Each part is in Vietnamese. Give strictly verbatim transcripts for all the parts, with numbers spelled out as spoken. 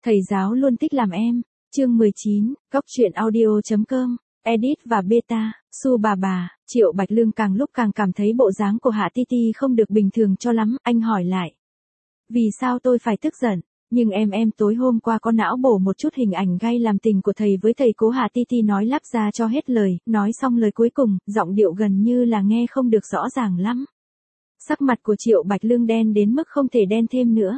Thầy giáo luôn thích làm em. Chương mười chín, Góc truyện audio.com, edit và beta, Su bà bà. Triệu Bạch Lương càng lúc càng cảm thấy bộ dáng của Hạ Ti Ti không được bình thường cho lắm, anh hỏi lại. Vì sao tôi phải tức giận? Nhưng em em tối hôm qua có não bổ một chút hình ảnh gay làm tình của thầy với thầy cố. Hạ Ti Ti nói lắp ra cho hết lời, nói xong lời cuối cùng, giọng điệu gần như là nghe không được rõ ràng lắm. Sắc mặt của Triệu Bạch Lương đen đến mức không thể đen thêm nữa.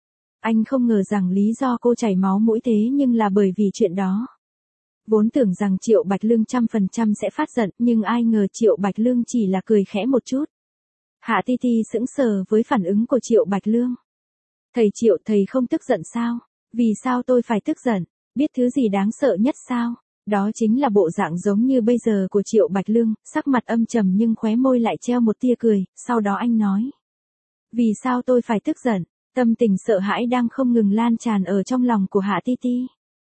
Anh không ngờ rằng lý do cô chảy máu mũi thế nhưng là bởi vì chuyện đó. Vốn tưởng rằng Triệu Bạch Lương trăm phần trăm sẽ phát giận, nhưng ai ngờ Triệu Bạch Lương chỉ là cười khẽ một chút. Hạ Ti Ti sững sờ với phản ứng của Triệu Bạch Lương. Thầy Triệu, thầy không tức giận sao? Vì sao tôi phải tức giận? Biết thứ gì đáng sợ nhất sao? Đó chính là bộ dạng giống như bây giờ của Triệu Bạch Lương, sắc mặt âm trầm nhưng khóe môi lại treo một tia cười, sau đó anh nói. Vì sao tôi phải tức giận? Tâm tình sợ hãi đang không ngừng lan tràn ở trong lòng của Hạ Ti Ti.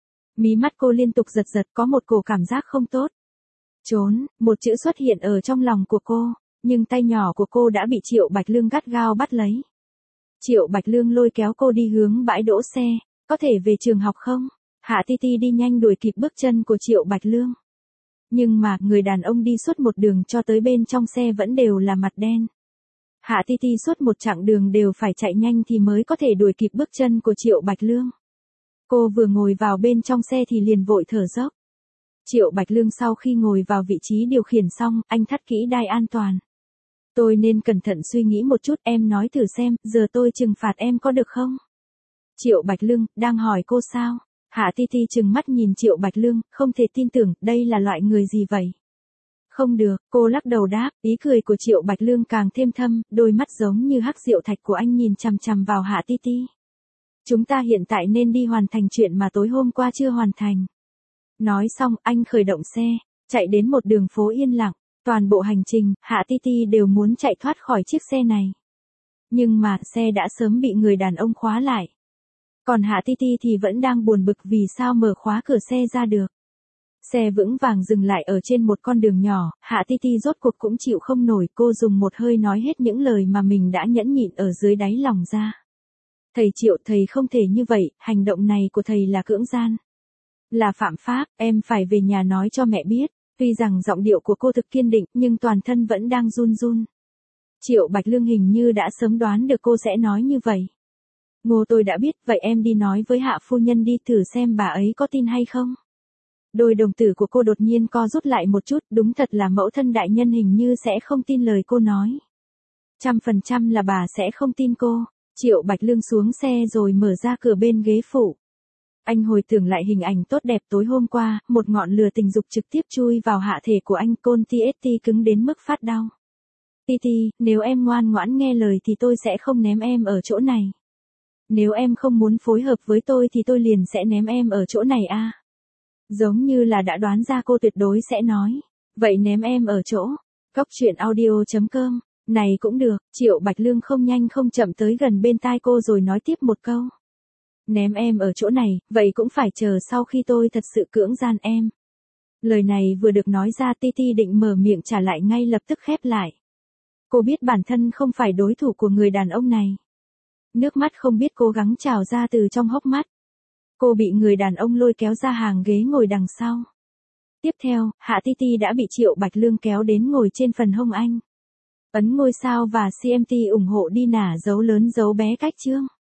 Mí mắt cô liên tục giật giật, có một cổ cảm giác không tốt. Trốn, một chữ xuất hiện ở trong lòng của cô, nhưng tay nhỏ của cô đã bị Triệu Bạch Lương gắt gao bắt lấy. Triệu Bạch Lương lôi kéo cô đi hướng bãi đỗ xe, có thể về trường học không? Hạ Ti Ti đi nhanh đuổi kịp bước chân của Triệu Bạch Lương. Nhưng mà, người đàn ông đi suốt một đường cho tới bên trong xe vẫn đều là mặt đen. Hạ Ti Ti suốt một chặng đường đều phải chạy nhanh thì mới có thể đuổi kịp bước chân của Triệu Bạch Lương. Cô vừa ngồi vào bên trong xe thì liền vội thở dốc. Triệu Bạch Lương sau khi ngồi vào vị trí điều khiển xong, anh thắt kỹ đai an toàn. Tôi nên cẩn thận suy nghĩ một chút, em nói thử xem, giờ tôi trừng phạt em có được không? Triệu Bạch Lương, đang hỏi cô sao? Hạ Ti Ti trừng mắt nhìn Triệu Bạch Lương, không thể tin tưởng, đây là loại người gì vậy? Không được, cô lắc đầu đáp, ý cười của Triệu Bạch Lương càng thêm thâm, đôi mắt giống như hắc diệu thạch của anh nhìn chằm chằm vào Hạ Ti Ti. Chúng ta hiện tại nên đi hoàn thành chuyện mà tối hôm qua chưa hoàn thành. Nói xong, anh khởi động xe, chạy đến một đường phố yên lặng. Toàn bộ hành trình, Hạ Ti Ti đều muốn chạy thoát khỏi chiếc xe này. Nhưng mà, xe đã sớm bị người đàn ông khóa lại. Còn Hạ Ti Ti thì vẫn đang buồn bực vì sao mở khóa cửa xe ra được. Xe vững vàng dừng lại ở trên một con đường nhỏ, Hạ Ti Ti rốt cuộc cũng chịu không nổi, cô dùng một hơi nói hết những lời mà mình đã nhẫn nhịn ở dưới đáy lòng ra. Thầy Triệu, thầy không thể như vậy, hành động này của thầy là cưỡng gian. Là phạm pháp, em phải về nhà nói cho mẹ biết. Tuy rằng giọng điệu của cô thực kiên định, nhưng toàn thân vẫn đang run run. Triệu Bạch Lương hình như đã sớm đoán được cô sẽ nói như vậy. Ngô, tôi đã biết, vậy em đi nói với Hạ phu nhân đi, thử xem bà ấy có tin hay không. Đôi đồng tử của cô đột nhiên co rút lại một chút, đúng thật là mẫu thân đại nhân hình như sẽ không tin lời cô nói. Trăm phần trăm là bà sẽ không tin cô. Triệu Bạch Lương xuống xe rồi mở ra cửa bên ghế phụ. Anh hồi tưởng lại hình ảnh tốt đẹp tối hôm qua, một ngọn lửa tình dục trực tiếp chui vào hạ thể của anh, côn tê ét tê cứng đến mức phát đau. Ti Ti, nếu em ngoan ngoãn nghe lời thì tôi sẽ không ném em ở chỗ này. Nếu em không muốn phối hợp với tôi thì tôi liền sẽ ném em ở chỗ này a. À. Giống như là đã đoán ra cô tuyệt đối sẽ nói. Vậy ném em ở chỗ. Góc truyện audio.com. Này cũng được, Triệu Bạch Lương không nhanh không chậm tới gần bên tai cô rồi nói tiếp một câu. Ném em ở chỗ này, vậy cũng phải chờ sau khi tôi thật sự cưỡng gian em. Lời này vừa được nói ra, Ti Ti định mở miệng trả lại ngay lập tức khép lại. Cô biết bản thân không phải đối thủ của người đàn ông này. Nước mắt không biết cố gắng trào ra từ trong hốc mắt. Cô bị người đàn ông lôi kéo ra hàng ghế ngồi đằng sau. Tiếp theo, Hạ Ti Ti đã bị Triệu Bạch Lương kéo đến ngồi trên phần hông anh. Ấn ngôi sao và xê em tê ủng hộ đi nả dấu lớn dấu bé cách chương.